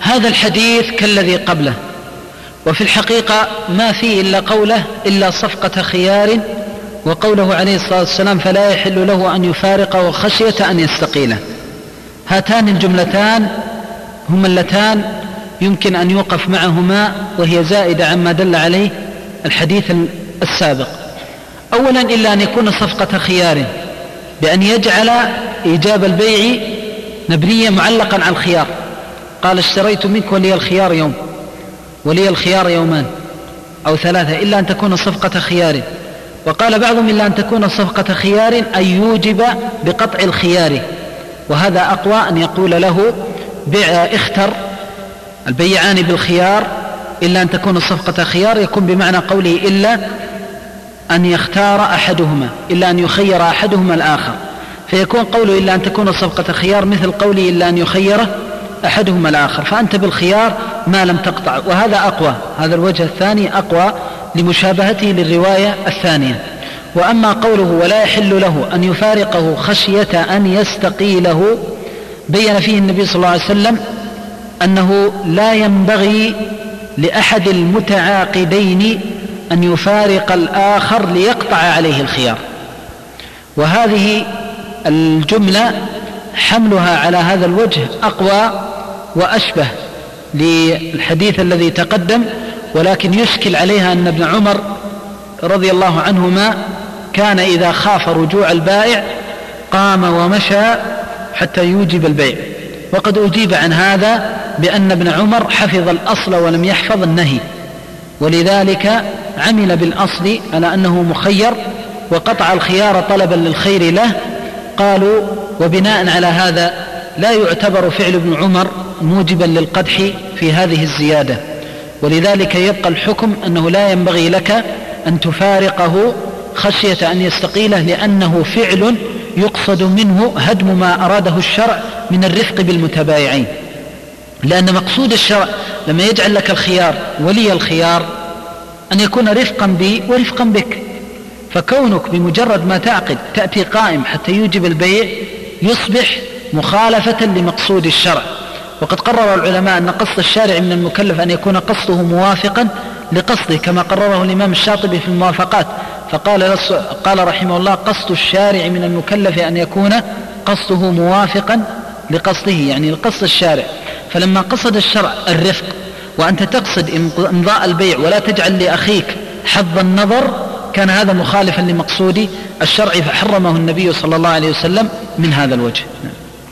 هذا الحديث كالذي قبله، وفي الحقيقة ما فيه إلا قوله إلا صفقة خيار، وقوله عليه الصلاة والسلام فلا يحل له أن يفارقه خشية أن يستقيله. هاتان الجملتان هما اللتان يمكن أن يوقف معهما، وهي زائدة عما دل عليه الحديث السابق. أولا إلا أن يكون صفقة خيار، بأن يجعل إيجاب البيع مبنيا معلقا على الخيار، قال اشتريت منك ولي الخيار يوم ولي الخيار يومان أو ثلاثة، إلا أن تكون صفقة خيار. وقال بعضهم إلا أن تكون صفقة خيار أن يوجب بقطع الخيار، وهذا أقوى أن يقول له اختر البيعان بالخيار، إلا أن تكون صفقة خيار يكون بمعنى قوله إلا أن يختار أحدهما، إلا أن يخير أحدهما الآخر، فيكون قوله إلا أن تكون صفقة خيار مثل قوله إلا أن يخير أحدهما الآخر، فأنت بالخيار ما لم تقطع. وهذا أقوى، هذا الوجه الثاني أقوى لمشابهته للرواية الثانية. وأما قوله ولا يحل له أن يفارقه خشية أن يستقيله، بين فيه النبي صلى الله عليه وسلم أنه لا ينبغي لأحد المتعاقدين أن يفارق الآخر ليقطع عليه الخيار. وهذه الجملة حملها على هذا الوجه أقوى وأشبه للحديث الذي تقدم، ولكن يشكل عليها أن ابن عمر رضي الله عنهما كان إذا خاف رجوع البائع قام ومشى حتى يوجب البيع، وقد أجيب عن هذا بأن ابن عمر حفظ الأصل ولم يحفظ النهي، ولذلك عمل بالأصل على أنه مخير وقطع الخيار طلبا للخير له. قالوا وبناء على هذا لا يعتبر فعل ابن عمر موجبا للقدح في هذه الزيادة، ولذلك يبقى الحكم أنه لا ينبغي لك أن تفارقه خشية أن يستقيله، لأنه فعل يقصد منه هدم ما أراده الشرع من الرفق بالمتبايعين، لأن مقصود الشرع لما يجعل لك الخيار ولي الخيار أن يكون رفقا بي ورفقا بك، فكونك بمجرد ما تعقد تأتي قائم حتى يوجب البيع يصبح مخالفة لمقصود الشرع. وقد قرر العلماء أن قصد الشارع من المكلف أن يكون قصده موافقا لقصده، كما قرره الإمام الشاطبي في الموافقات، قال رحمه الله قصد الشارع من المكلف أن يكون قصده موافقا لقصده، يعني لقصد الشارع. فلما قصد الشرع الرفق وأنت تقصد إمضاء البيع ولا تجعل لأخيك حظ النظر، كان هذا مخالفا لمقصود الشرع، فحرمه النبي صلى الله عليه وسلم من هذا الوجه.